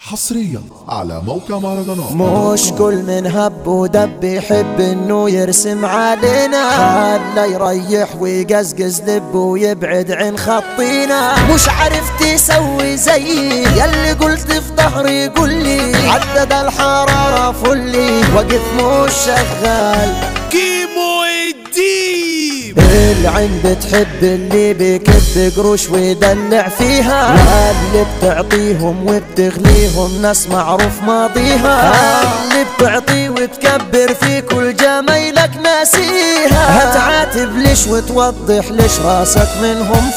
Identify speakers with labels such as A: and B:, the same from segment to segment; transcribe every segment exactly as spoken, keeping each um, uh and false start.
A: حصريا على موقع مهرجانات.
B: مش كل من هب ودب يحب انه يرسم علينا، خلى يريح ويقزقز لب ويبعد عن خطينا. مش عارف تسوي زيي ياللي قلت في ظهري قولي، عدد الحرارة فلي واقف مش شغال.
C: كيمو الديب
B: العين بتحب اللي بيكب قروش ويدلع فيها، اللي بتعطيهم وبتغليهم ناس معروف ماضيها، اللي بتعطي وتكبر في كل جمايلك ناسيها. هتعاتب ليش وتوضح ليش راسك منهم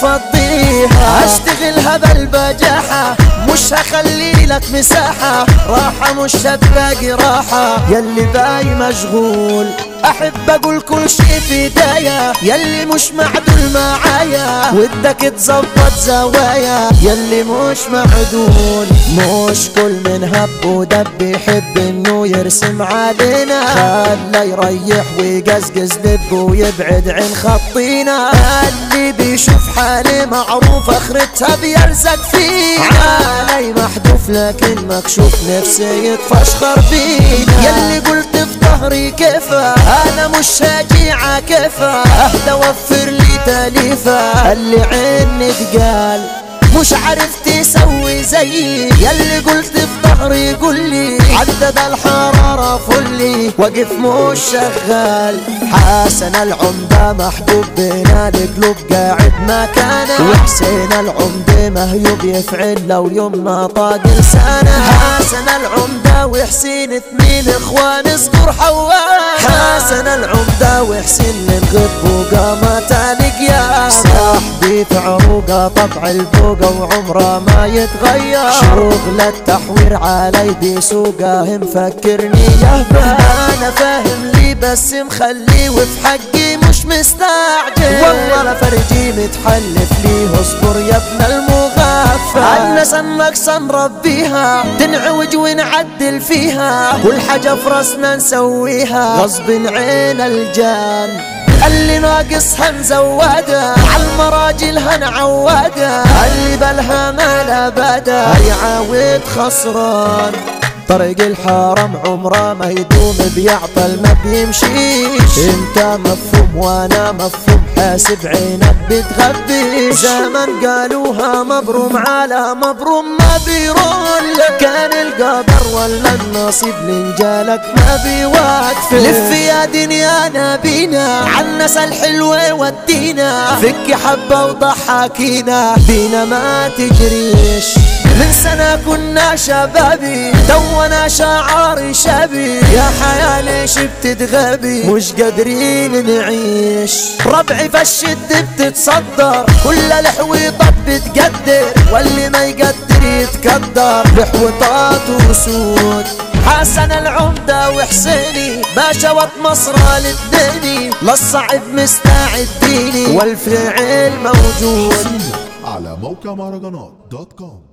B: فضيها. اشتغلها بالبجاحة مش هخلي لك مساحة، راحة مش هتلاقي راحة ياللي باي مشغول. احب اقول كل شي في دايا ياللي مش معدول معايا، ودك تظبط زوايا ياللي مش معدول. مش كل من هب ودب يحب انه يرسم علينا، خلى يريح ويقزقز لب ويبعد عن خطينا. اللي بيشوف حالي معروف اخرتها بيرزق فينا، علي محذوف لكن مكشوف نفسي يتفشخر فينا. ياللي قلت في ظهري كيفه انا مش هجيع كيفه، اهدى وفر لي تاليفه اللي عيني تقال. مش عارف تسوي زيي ياللي قلت في ظهري قولي، عدد الحرارة فلي واقف مش شغال. حسن العمدة محبوب بين القلوب قاعد مكانه، وحسين العمدة مهيوب يفعل لو يوم طاق لسانه. حسن العمدة وحسين اثنين اخوان اذكر حوان، حسن العمدة وحسين من غب وقامت القيامة. صاحبي في عروقه طبع الفوقه وعمره ما يتغير، شغل التحوير علي بسوقه مفكرني يهبل. انا فاهم لي بس مخلي وفي حقي مش مستعجل، والله لا فرجي متحلف ليه اصبر يا ابن المغفل. عنا سنك سنربيها تنعوج ونعدل فيها، كل حاجة في راسنا نسويها غصب عين الجان. اللي ناقص هنزوده عالمراجل هنعوده، اللي بالها ما لبدا يعاود خسران. طريق الحرم عمره ما يدوم بيعطل ما بيمشيش، انت مفهوم وانا مفهوم حاسب عينك بتغبيش. زمن قالوها مبروم على مبروم ما بيرول، كان القدر ولا النصيب لنجالك ما بيوقف. لف يا دنيا نبينا عالناس الحلوة ودينا، فك حبة وضحكينا بينا ما تجريش. من سنة كنا شبابي تونا شعار شبي، يا حياة ليش بتتغبي مش قادرين نعيش. ربعي فالشد بتتصدر كل الحويطات بتقدر، واللي ما يقدر يتقدر بحويطات وسود. حسن العمدة وحسيني باشا ومصر للديني، للصعب مستعديني والفعل موجود.
A: على موقع مهرجانات دوت كوم.